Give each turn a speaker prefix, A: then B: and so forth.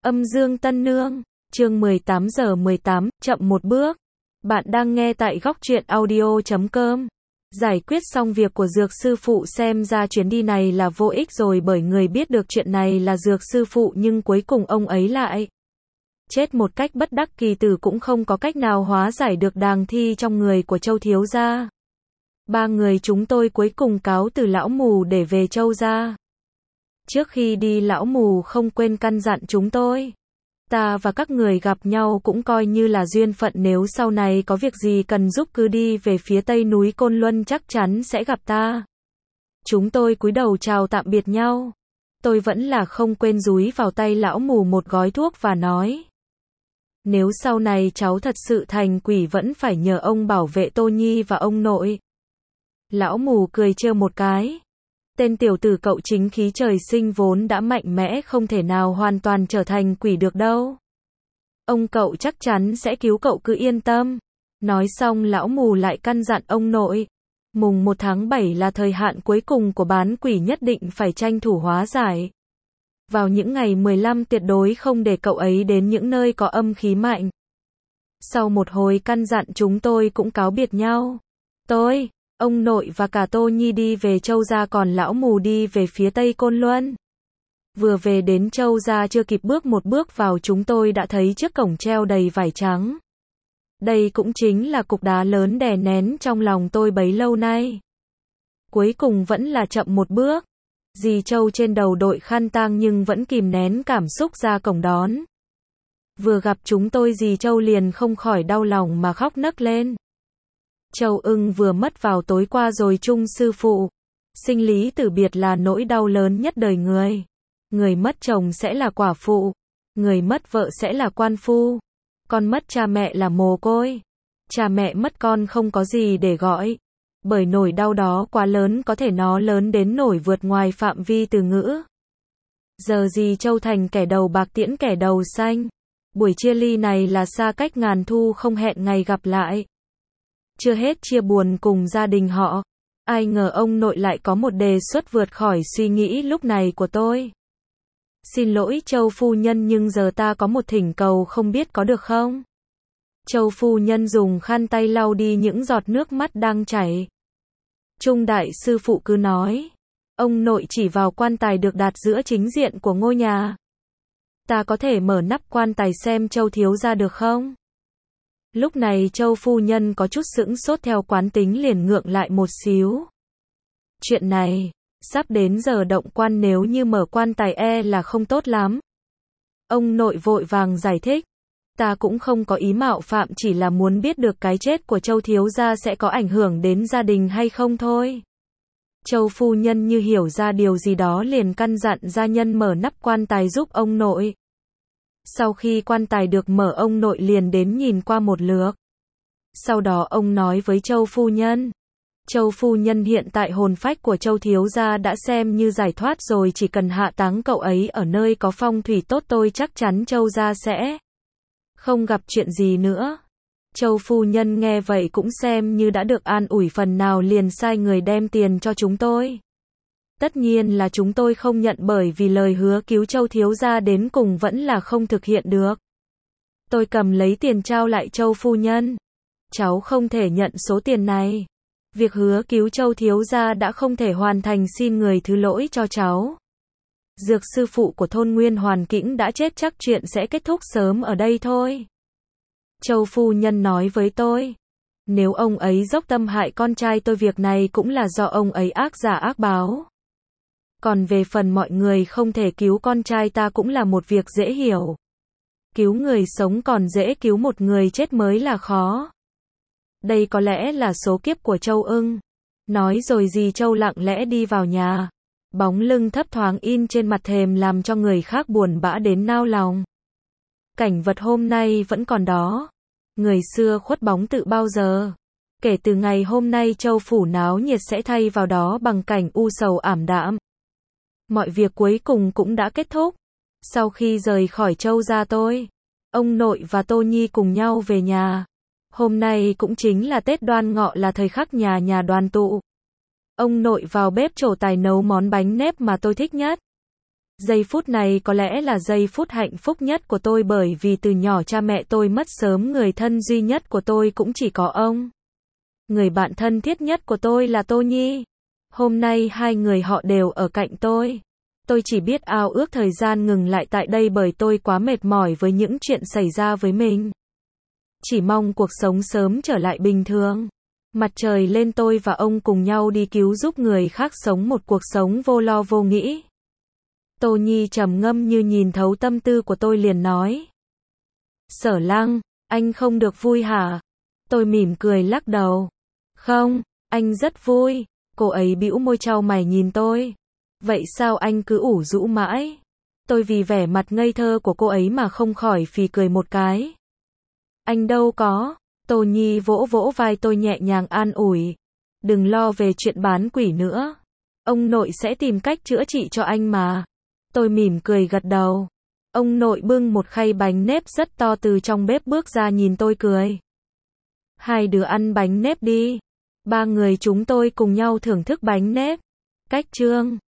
A: Âm Dương Tân Nương, chương 18 giờ 18, chậm một bước. Bạn đang nghe tại góc truyện audio.com. Giải quyết xong việc của Dược sư phụ, xem ra chuyến đi này là vô ích rồi, bởi người biết được chuyện này là Dược sư phụ, nhưng cuối cùng ông ấy lại chết một cách bất đắc kỳ tử, cũng không có cách nào hóa giải được đàng thi trong người của Châu thiếu gia. Ba người chúng tôi cuối cùng cáo từ lão mù để về Châu gia. Trước khi đi, lão mù không quên căn dặn chúng tôi. Ta và các người gặp nhau cũng coi như là duyên phận, nếu sau này có việc gì cần giúp cứ đi về phía tây núi Côn Luân, chắc chắn sẽ gặp ta. Chúng tôi cúi đầu chào tạm biệt nhau. Tôi vẫn là không quên dúi vào tay lão mù một gói thuốc và nói: nếu sau này cháu thật sự thành quỷ, vẫn phải nhờ ông bảo vệ Tô Nhi và ông nội. Lão mù cười trêu một cái. Tên tiểu tử cậu chính khí trời sinh vốn đã mạnh mẽ, không thể nào hoàn toàn trở thành quỷ được đâu. Ông cậu chắc chắn sẽ cứu cậu, cứ yên tâm. Nói xong lão mù lại căn dặn ông nội: mùng 1 tháng 7 là thời hạn cuối cùng của bán quỷ, nhất định phải tranh thủ hóa giải. Vào những ngày 15 tuyệt đối không để cậu ấy đến những nơi có âm khí mạnh. Sau một hồi căn dặn, chúng tôi cũng cáo biệt nhau. Tôi, ông nội và cả Tô Nhi đi về Châu gia, còn lão mù đi về phía tây Côn Luân. Vừa về đến Châu gia, chưa kịp bước một bước vào, chúng tôi đã thấy trước cổng treo đầy vải trắng. Đây cũng chính là cục đá lớn đè nén trong lòng tôi bấy lâu nay. Cuối cùng vẫn là chậm một bước. Dì Châu trên đầu đội khăn tang nhưng vẫn kìm nén cảm xúc ra cổng đón. Vừa gặp chúng tôi, dì Châu liền không khỏi đau lòng mà khóc nấc lên. Châu ưng vừa mất vào tối qua rồi Trung sư phụ. Sinh lý tử biệt là nỗi đau lớn nhất đời người. Người mất chồng sẽ là quả phụ. Người mất vợ sẽ là quan phu. Con mất cha mẹ là mồ côi. Cha mẹ mất con không có gì để gọi. Bởi nỗi đau đó quá lớn, có thể nó lớn đến nỗi vượt ngoài phạm vi từ ngữ. Giờ dì Châu thành kẻ đầu bạc tiễn kẻ đầu xanh. Buổi chia ly này là xa cách ngàn thu, không hẹn ngày gặp lại. Chưa hết chia buồn cùng gia đình họ, ai ngờ ông nội lại có một đề xuất vượt khỏi suy nghĩ lúc này của tôi. Xin lỗi Châu phu nhân, nhưng giờ ta có một thỉnh cầu, không biết có được không? Châu phu nhân dùng khăn tay lau đi những giọt nước mắt đang chảy. Trung đại sư phụ cứ nói. Ông nội chỉ vào quan tài được đặt giữa chính diện của ngôi nhà. Ta có thể mở nắp quan tài xem Châu thiếu gia được không? Lúc này Châu phu nhân có chút sững sốt, theo quán tính liền ngượng lại một xíu. Chuyện này, sắp đến giờ động quan, nếu như mở quan tài là không tốt lắm. Ông nội vội vàng giải thích. Ta cũng không có ý mạo phạm, chỉ là muốn biết được cái chết của Châu thiếu gia sẽ có ảnh hưởng đến gia đình hay không thôi. Châu phu nhân như hiểu ra điều gì đó, liền căn dặn gia nhân mở nắp quan tài giúp ông nội. Sau khi quan tài được mở, ông nội liền đến nhìn qua một lượt. Sau đó ông nói với Châu phu nhân. Châu phu nhân, hiện tại hồn phách của Châu thiếu gia đã xem như giải thoát rồi, chỉ cần hạ táng cậu ấy ở nơi có phong thủy tốt, tôi chắc chắn Châu gia sẽ không gặp chuyện gì nữa. Châu phu nhân nghe vậy cũng xem như đã được an ủi phần nào, liền sai người đem tiền cho chúng tôi. Tất nhiên là chúng tôi không nhận, bởi vì lời hứa cứu Châu thiếu gia đến cùng vẫn là không thực hiện được. Tôi cầm lấy tiền trao lại Châu phu nhân. Cháu không thể nhận số tiền này. Việc hứa cứu Châu thiếu gia đã không thể hoàn thành, xin người thứ lỗi cho cháu. Dược sư phụ của thôn Nguyên Hoàn Kĩnh đã chết, chắc chuyện sẽ kết thúc sớm ở đây thôi. Châu phu nhân nói với tôi. Nếu ông ấy dốc tâm hại con trai tôi, việc này cũng là do ông ấy ác giả ác báo. Còn về phần mọi người không thể cứu con trai ta, cũng là một việc dễ hiểu. Cứu người sống còn dễ, cứu một người chết mới là khó. Đây có lẽ là số kiếp của Châu ưng. Nói rồi dì Châu lặng lẽ đi vào nhà. Bóng lưng thấp thoáng in trên mặt thềm làm cho người khác buồn bã đến nao lòng. Cảnh vật hôm nay vẫn còn đó. Người xưa khuất bóng tự bao giờ. Kể từ ngày hôm nay, Châu phủ náo nhiệt sẽ thay vào đó bằng cảnh u sầu ảm đạm. Mọi việc cuối cùng cũng đã kết thúc. Sau khi rời khỏi Châu gia, ông nội và Tô Nhi cùng nhau về nhà. Hôm nay cũng chính là Tết Đoan Ngọ, là thời khắc nhà nhà đoàn tụ. Ông nội vào bếp trổ tài nấu món bánh nếp mà tôi thích nhất. Giây phút này có lẽ là giây phút hạnh phúc nhất của tôi bởi vì từ nhỏ cha mẹ tôi mất sớm, người thân duy nhất của tôi cũng chỉ có ông. Người bạn thân thiết nhất của tôi là Tô Nhi. Hôm nay hai người họ đều ở cạnh tôi. Tôi chỉ biết ao ước thời gian ngừng lại tại đây bởi tôi quá mệt mỏi với những chuyện xảy ra với mình. Chỉ mong cuộc sống sớm trở lại bình thường. Mặt trời lên, tôi và ông cùng nhau đi cứu giúp người khác sống một cuộc sống vô lo vô nghĩ. Tô Nhi trầm ngâm như nhìn thấu tâm tư của tôi, liền nói: Sở Lăng, anh không được vui hả? Tôi mỉm cười lắc đầu. Không, anh rất vui. Cô ấy bĩu môi chau mày nhìn tôi. Vậy sao anh cứ ủ rũ mãi? Tôi vì vẻ mặt ngây thơ của cô ấy mà không khỏi phì cười một cái. Anh đâu có. Tô Nhi vỗ vỗ vai tôi nhẹ nhàng an ủi. Đừng lo về chuyện bán quỷ nữa. Ông nội sẽ tìm cách chữa trị cho anh mà. Tôi mỉm cười gật đầu. Ông nội bưng một khay bánh nếp rất to từ trong bếp bước ra nhìn tôi cười. Hai đứa ăn bánh nếp đi. Ba người chúng tôi cùng nhau thưởng thức bánh nếp. Cách chương